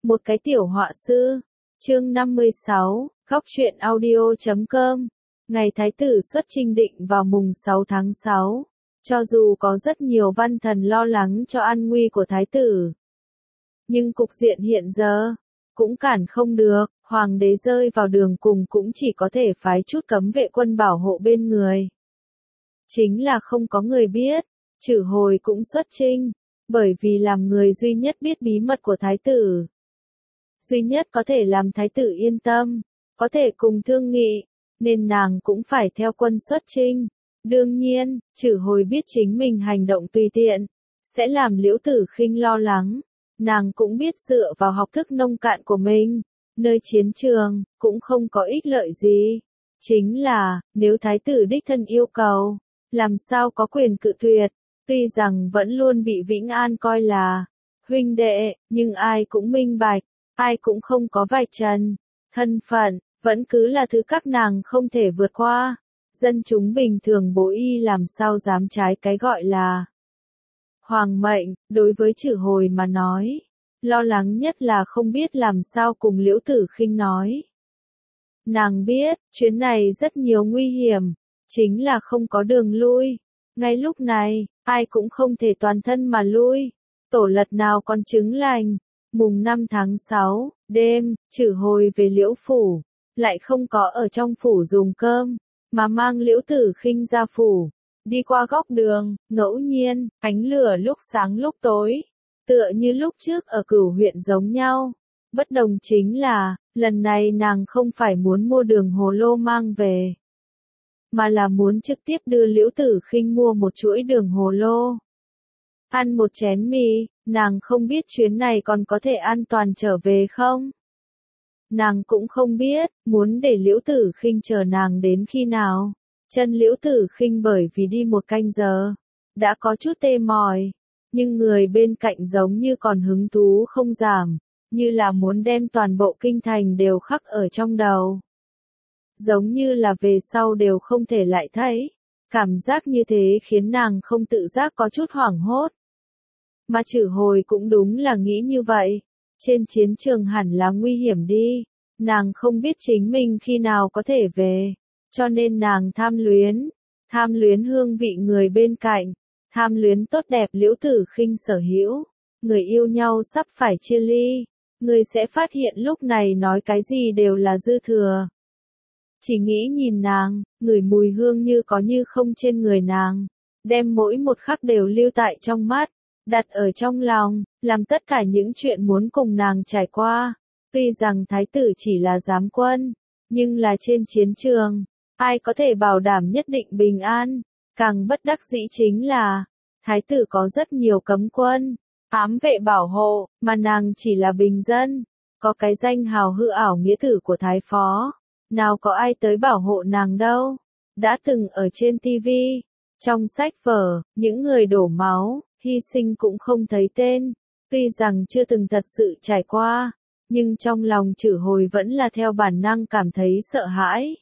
Một cái tiểu họa sư. Chương 56, góc truyện audio.com. Ngày Thái tử xuất chinh định vào mùng 6 tháng 6. Cho dù có rất nhiều văn thần lo lắng cho an nguy của Thái tử, nhưng cục diện hiện giờ cũng cản không được, hoàng đế rơi vào đường cùng cũng chỉ có thể phái chút cấm vệ quân bảo hộ bên người. Chính là không có người biết, Chử Hồi cũng xuất chinh, bởi vì làm người duy nhất biết bí mật của Thái tử, duy nhất có thể làm Thái tử yên tâm, có thể cùng thương nghị, nên nàng cũng phải theo quân xuất chinh. Đương nhiên, Chử Hồi biết chính mình hành động tùy tiện sẽ làm Liễu Tử Khinh lo lắng. Nàng cũng biết dựa vào học thức nông cạn của mình, nơi chiến trường cũng không có ích lợi gì. Chính là, nếu Thái tử đích thân yêu cầu, làm sao có quyền cự tuyệt. Tuy rằng vẫn luôn bị Vĩnh An coi là huynh đệ, nhưng ai cũng minh bạch, ai cũng không có vạch trần. Thân phận vẫn cứ là thứ các nàng không thể vượt qua. Dân chúng bình thường bố y làm sao dám trái cái gọi là hoàng mệnh. Đối với Chử Hồi mà nói, lo lắng nhất là không biết làm sao cùng Liễu Tử Khinh nói. Nàng biết, chuyến này rất nhiều nguy hiểm, chính là không có đường lui. Ngay lúc này, ai cũng không thể toàn thân mà lui. Tổ lật nào còn trứng lành. Mùng 5 tháng 6, đêm, Chử Hồi về Liễu phủ, lại không có ở trong phủ dùng cơm, mà mang Liễu Tử Khinh ra phủ. Đi qua góc đường, ngẫu nhiên, ánh lửa lúc sáng lúc tối, tựa như lúc trước ở Cửu huyện giống nhau. Bất đồng chính là, lần này nàng không phải muốn mua đường hồ lô mang về, mà là muốn trực tiếp đưa Liễu Tử Khinh mua một chuỗi đường hồ lô. Ăn một chén mì, nàng không biết chuyến này còn có thể an toàn trở về không. Nàng cũng không biết, muốn để Liễu Tử Khinh chờ nàng đến khi nào. Chân Liễu Tử Khinh bởi vì đi một canh giờ, đã có chút tê mỏi, nhưng người bên cạnh giống như còn hứng thú không giảm, như là muốn đem toàn bộ kinh thành đều khắc ở trong đầu. Giống như là về sau đều không thể lại thấy. Cảm giác như thế khiến nàng không tự giác có chút hoảng hốt. Mà Chử Hồi cũng đúng là nghĩ như vậy. Trên chiến trường hẳn là nguy hiểm đi. Nàng không biết chính mình khi nào có thể về. Cho nên nàng tham luyến hương vị người bên cạnh, tham luyến tốt đẹp Liễu Tử Khinh sở hữu. Người yêu nhau sắp phải chia ly, người sẽ phát hiện lúc này nói cái gì đều là dư thừa. Chỉ nghĩ nhìn nàng, ngửi mùi hương như có như không trên người nàng, đem mỗi một khắc đều lưu tại trong mắt, đặt ở trong lòng, làm tất cả những chuyện muốn cùng nàng trải qua. Tuy rằng Thái tử chỉ là giám quân, nhưng là trên chiến trường, ai có thể bảo đảm nhất định bình an. Càng bất đắc dĩ chính là, Thái tử có rất nhiều cấm quân, ám vệ bảo hộ, mà nàng chỉ là bình dân, có cái danh hào hư ảo nghĩa tử của Thái phó. Nào có ai tới bảo hộ nàng đâu. Đã từng ở trên TV, trong sách vở, những người đổ máu, hy sinh cũng không thấy tên. Tuy rằng chưa từng thật sự trải qua, nhưng trong lòng Chử Hồi vẫn là theo bản năng cảm thấy sợ hãi.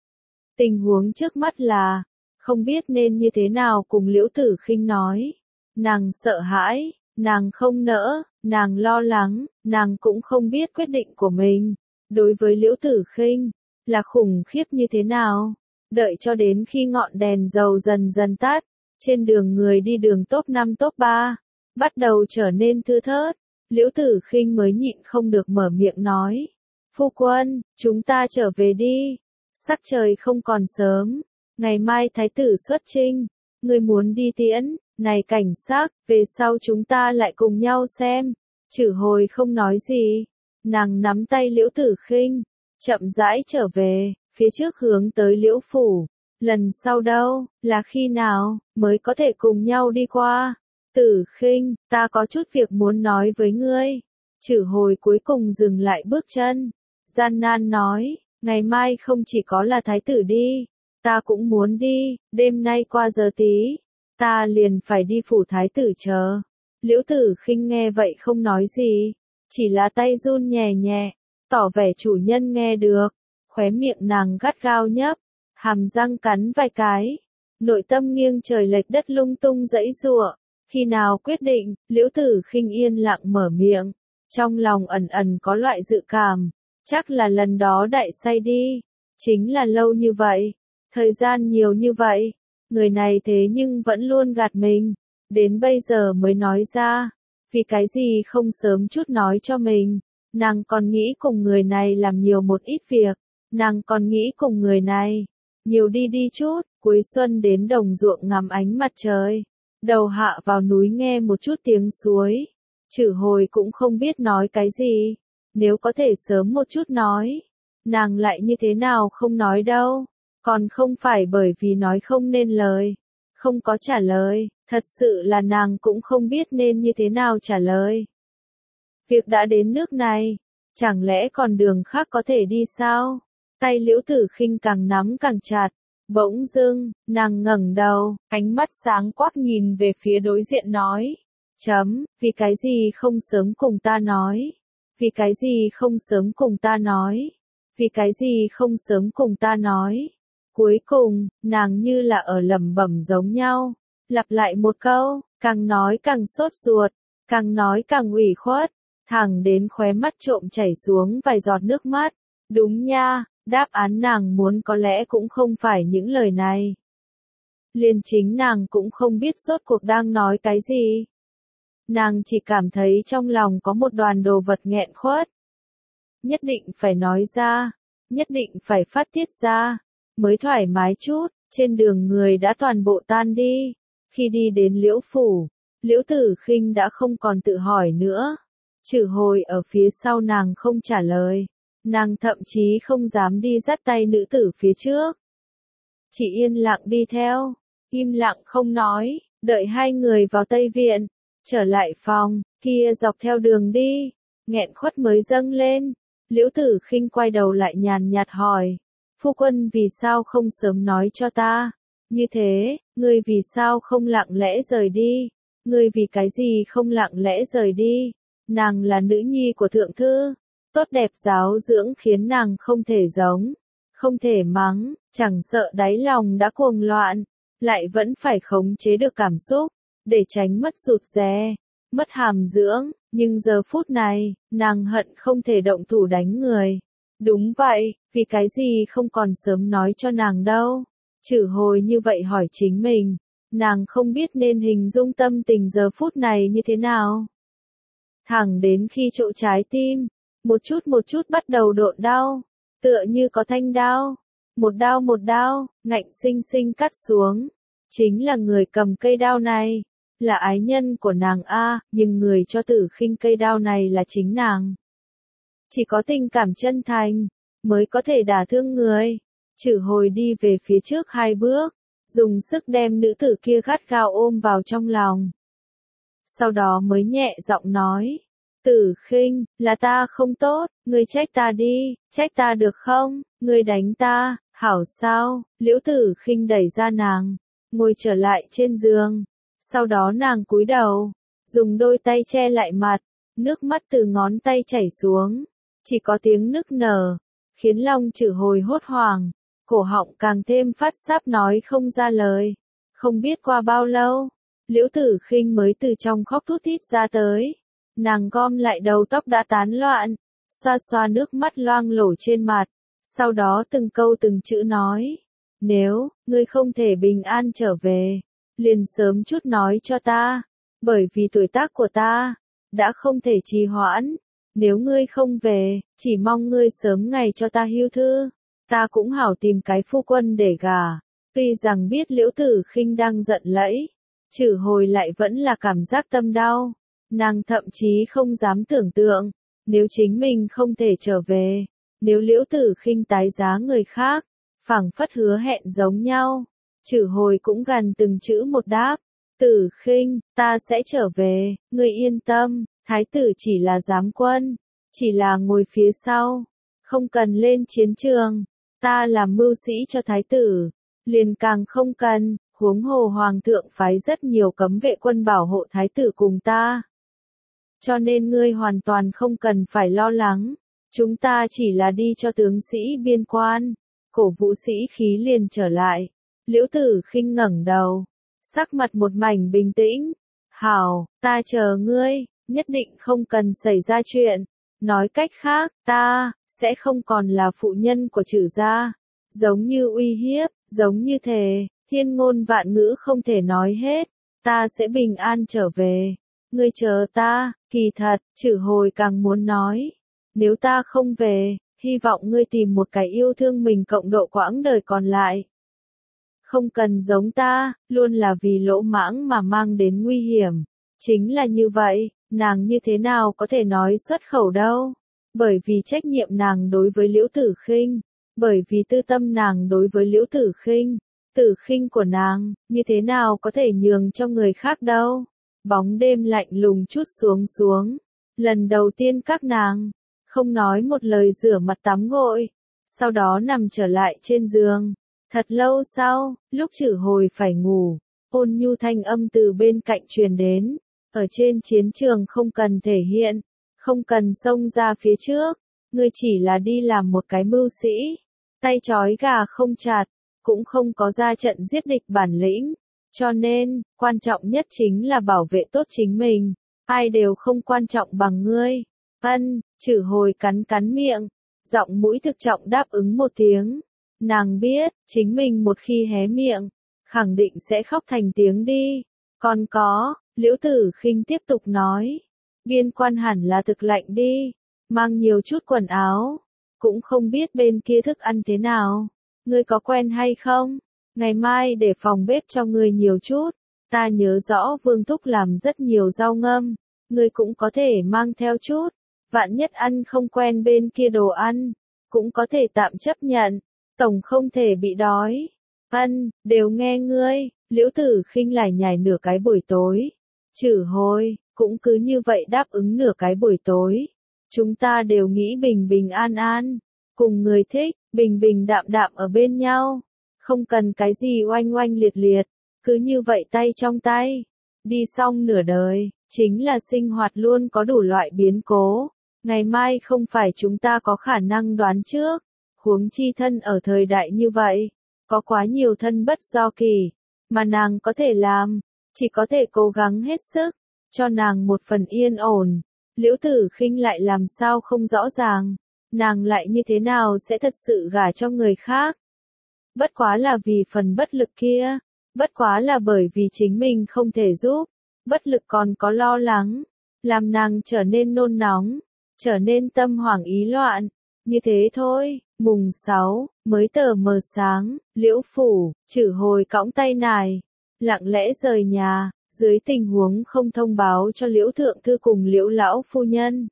Tình huống trước mắt là, không biết nên như thế nào cùng Liễu Tử Khinh nói. Nàng sợ hãi, nàng không nỡ, nàng lo lắng, nàng cũng không biết quyết định của mình. Đối với Liễu Tử Khinh, là khủng khiếp như thế nào. Đợi cho đến khi ngọn đèn dầu dần dần tắt, trên đường người đi đường top 5 top 3, bắt đầu trở nên thưa thớt, Liễu Tử Khinh mới nhịn không được mở miệng nói. Phu quân, chúng ta trở về đi. Sắc trời không còn sớm, ngày mai Thái tử xuất chinh, người muốn đi tiễn, này cảnh sắc, về sau chúng ta lại cùng nhau xem. Chử Hồi không nói gì, nàng nắm tay Liễu Tử Khinh, chậm rãi trở về, phía trước hướng tới Liễu phủ. Lần sau đâu, là khi nào, mới có thể cùng nhau đi qua. Tử Khinh, ta có chút việc muốn nói với ngươi. Chử Hồi cuối cùng dừng lại bước chân, gian nan nói, ngày mai không chỉ có là Thái tử đi, ta cũng muốn đi, đêm nay qua giờ tí, ta liền phải đi phủ Thái tử chờ. Liễu Tử Khinh nghe vậy không nói gì, chỉ là tay run nhẹ nhẹ, tỏ vẻ chủ nhân nghe được. Khóe miệng nàng gắt gao nhấp, hàm răng cắn vài cái, nội tâm nghiêng trời lệch đất lung tung giãy giụa. Khi nào quyết định, Liễu Tử Khinh yên lặng mở miệng, Trong lòng ẩn ẩn có loại dự cảm, chắc là lần đó đại say đi, chính là lâu như vậy, thời gian nhiều như vậy, người này thế nhưng vẫn luôn gạt mình, đến bây giờ mới nói ra, vì cái gì không sớm chút nói cho mình, nàng còn nghĩ cùng người này làm nhiều một ít việc, nàng còn nghĩ cùng người này, nhiều đi đi chút, cuối xuân đến đồng ruộng ngắm ánh mặt trời, đầu hạ vào núi nghe một chút tiếng suối, Trử Hồi cũng không biết nói cái gì, nếu có thể sớm một chút nói, nàng lại như thế nào không nói đâu, còn không phải bởi vì nói không nên lời, không có trả lời, thật sự là nàng cũng không biết nên như thế nào trả lời. Việc đã đến nước này, chẳng lẽ còn đường khác có thể đi sao? Tay Liễu Tử Khinh càng nắm càng chặt, bỗng dưng, nàng ngẩng đầu, ánh mắt sáng quắc nhìn về phía đối diện nói, vì cái gì không sớm cùng ta nói? Vì cái gì không sớm cùng ta nói? Vì cái gì không sớm cùng ta nói? Cuối cùng, nàng như là ở lẩm bẩm giống nhau, lặp lại một câu, càng nói càng sốt ruột, càng nói càng ủy khuất, thẳng đến khóe mắt trộm chảy xuống vài giọt nước mắt. Đúng nha, đáp án nàng muốn có lẽ cũng không phải những lời này. Liền chính nàng cũng không biết rốt cuộc đang nói cái gì. Nàng chỉ cảm thấy trong lòng có một đoàn đồ vật nghẹn khuất. Nhất định phải nói ra, nhất định phải phát tiết ra, mới thoải mái chút, trên đường người đã toàn bộ tan đi. Khi đi đến Liễu Phủ, Liễu Tử Khinh đã không còn tự hỏi nữa. Trử Hồi ở phía sau nàng không trả lời, nàng thậm chí không dám đi dắt tay nữ tử phía trước. Chỉ yên lặng đi theo, im lặng không nói, đợi hai người vào Tây Viện, trở lại phòng, kia dọc theo đường đi, nghẹn khuất mới dâng lên. Liễu Tử Khinh quay đầu lại nhàn nhạt hỏi, phu quân vì sao không sớm nói cho ta? Như thế, ngươi vì sao không lặng lẽ rời đi? Ngươi vì cái gì không lặng lẽ rời đi? Nàng là nữ nhi của thượng thư, tốt đẹp giáo dưỡng khiến nàng không thể giống, không thể mắng, chẳng sợ đáy lòng đã cuồng loạn, lại vẫn phải khống chế được cảm xúc, để tránh mất rụt rè, mất hàm dưỡng, nhưng giờ phút này, nàng hận không thể động thủ đánh người. Đúng vậy, vì cái gì không còn sớm nói cho nàng đâu? Trử Hồi như vậy hỏi chính mình, nàng không biết nên hình dung tâm tình giờ phút này như thế nào. Thẳng đến khi chỗ trái tim, một chút bắt đầu độn đau, tựa như có thanh đao, một đao, ngạnh sinh sinh cắt xuống. Chính là người cầm cây đao này, là ái nhân của nàng a, nhưng người cho Tử Khinh cây đao này là chính nàng. Chỉ có tình cảm chân thành, mới có thể đả thương người. Trử Hồi đi về phía trước hai bước, dùng sức đem nữ tử kia gắt gao ôm vào trong lòng. Sau đó mới nhẹ giọng nói, Tử Khinh, là ta không tốt, ngươi trách ta đi, trách ta được không, ngươi đánh ta, hảo sao? Liễu Tử Khinh đẩy ra nàng, ngồi trở lại trên giường, sau đó nàng cúi đầu, dùng đôi tay che lại mặt, nước mắt từ ngón tay chảy xuống, chỉ có tiếng nức nở, khiến lòng Trử Hồi hốt hoảng, cổ họng càng thêm phát sáp nói không ra lời. Không biết qua bao lâu, Liễu Tử Khinh mới từ trong khóc thút thít ra tới, nàng gom lại đầu tóc đã tán loạn, xoa xoa nước mắt loang lổ trên mặt, sau đó từng câu từng chữ nói, nếu ngươi không thể bình an trở về, liền sớm chút nói cho ta, bởi vì tuổi tác của ta đã không thể trì hoãn, nếu ngươi không về, chỉ mong ngươi sớm ngày cho ta hưu thư, ta cũng hảo tìm cái phu quân để gả. Tuy rằng biết Liễu Tử Khinh đang giận lẫy, Trử Hồi lại vẫn là cảm giác tâm đau, nàng thậm chí không dám tưởng tượng, nếu chính mình không thể trở về, nếu Liễu Tử Khinh tái giá người khác, phảng phất hứa hẹn giống nhau. Trử Hồi cũng gần từng chữ một đáp, Tử Khinh, ta sẽ trở về, ngươi yên tâm, thái tử chỉ là giám quân, chỉ là ngồi phía sau, không cần lên chiến trường, ta làm mưu sĩ cho thái tử, liền càng không cần, huống hồ hoàng thượng phái rất nhiều cấm vệ quân bảo hộ thái tử cùng ta. Cho nên ngươi hoàn toàn không cần phải lo lắng, chúng ta chỉ là đi cho tướng sĩ biên quan, cổ vũ sĩ khí liền trở lại. Liễu Tử Khinh ngẩng đầu, sắc mặt một mảnh bình tĩnh, hảo, ta chờ ngươi, nhất định không cần xảy ra chuyện. Nói cách khác, ta sẽ không còn là phụ nhân của Trử gia. Giống như uy hiếp, giống như thề, thiên ngôn vạn ngữ không thể nói hết. Ta sẽ bình an trở về. Ngươi chờ ta, kỳ thật, Trử Hồi càng muốn nói. Nếu ta không về, hy vọng ngươi tìm một cái yêu thương mình cộng độ quãng đời còn lại. Không cần giống ta, luôn là vì lỗ mãng mà mang đến nguy hiểm. Chính là như vậy, nàng như thế nào có thể nói xuất khẩu đâu. Bởi vì trách nhiệm nàng đối với Liễu Tử Khinh, bởi vì tư tâm nàng đối với Liễu Tử Khinh. Tử Khinh của nàng, như thế nào có thể nhường cho người khác đâu. Bóng đêm lạnh lùng chút xuống. Lần đầu tiên các nàng, không nói một lời rửa mặt tắm gội. Sau đó nằm trở lại trên giường. Thật lâu sau, lúc Trử Hồi phải ngủ, ôn nhu thanh âm từ bên cạnh truyền đến. Ở trên chiến trường không cần thể hiện, không cần xông ra phía trước. Ngươi chỉ là đi làm một cái mưu sĩ. Tay trói gà không chặt, cũng không có ra trận giết địch bản lĩnh. Cho nên, quan trọng nhất chính là bảo vệ tốt chính mình. Ai đều không quan trọng bằng ngươi. Trử Hồi cắn miệng, giọng mũi thực trọng đáp ứng một tiếng. Nàng biết, chính mình một khi hé miệng, khẳng định sẽ khóc thành tiếng đi. Còn có, Liễu Tử Khinh tiếp tục nói. Biên quan hẳn là thực lạnh đi, mang nhiều chút quần áo. Cũng không biết bên kia thức ăn thế nào. Ngươi có quen hay không? Ngày mai để phòng bếp cho ngươi nhiều chút. Ta nhớ rõ Vương Thúc làm rất nhiều rau ngâm. Ngươi cũng có thể mang theo chút. Vạn nhất ăn không quen bên kia đồ ăn, cũng có thể tạm chấp nhận. Tổng không thể bị đói. Đều nghe ngươi. Liễu Tử Khinh lải nhải nửa cái buổi tối. Trử Hồi, cũng cứ như vậy đáp ứng nửa cái buổi tối. Chúng ta đều nghĩ bình bình an an, cùng người thích, bình bình đạm đạm ở bên nhau. Không cần cái gì oanh oanh liệt liệt, cứ như vậy tay trong tay. Đi xong nửa đời, chính là sinh hoạt luôn có đủ loại biến cố. Ngày mai không phải chúng ta có khả năng đoán trước. Huống chi thân ở thời đại như vậy, có quá nhiều thân bất do kỳ, mà nàng có thể làm, chỉ có thể cố gắng hết sức, cho nàng một phần yên ổn. Liễu Tử Khinh lại làm sao không rõ ràng, nàng lại như thế nào sẽ thật sự gả cho người khác. Bất quá là vì phần bất lực kia, bất quá là bởi vì chính mình không thể giúp, bất lực còn có lo lắng, làm nàng trở nên nôn nóng, trở nên tâm hoảng ý loạn. Như thế thôi. Mùng 6, mới tờ mờ sáng, Liễu phủ, Trử Hồi cõng tay nải, lặng lẽ rời nhà, dưới tình huống không thông báo cho Liễu thượng thư cùng Liễu lão phu nhân.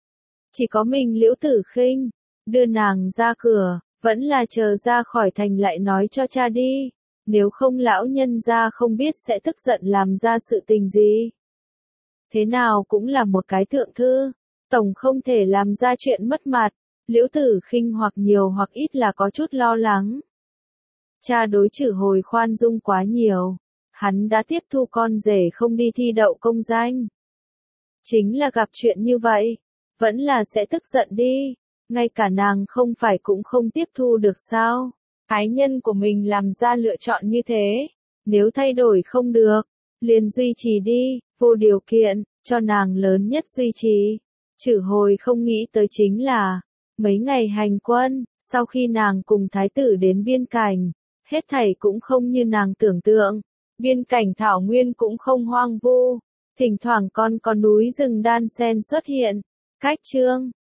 Chỉ có mình Liễu Tử Khinh, đưa nàng ra cửa, vẫn là chờ ra khỏi thành lại nói cho cha đi, nếu không lão nhân gia không biết sẽ tức giận làm ra sự tình gì. Thế nào cũng là một cái thượng thư, tổng không thể làm ra chuyện mất mặt. Liễu Tử Khinh hoặc nhiều hoặc ít là có chút lo lắng. Cha đối Trử Hồi khoan dung quá nhiều, hắn đã tiếp thu con rể không đi thi đậu công danh. Chính là gặp chuyện như vậy, vẫn là sẽ tức giận đi, ngay cả nàng không phải cũng không tiếp thu được sao. Ái nhân của mình làm ra lựa chọn như thế, nếu thay đổi không được, liền duy trì đi, vô điều kiện, cho nàng lớn nhất duy trì. Trử Hồi không nghĩ tới chính là, mấy ngày hành quân, sau khi nàng cùng thái tử đến biên cảnh, hết thảy cũng không như nàng tưởng tượng. Biên cảnh thảo nguyên cũng không hoang vu, thỉnh thoảng còn có núi rừng đan xen xuất hiện. Cách chương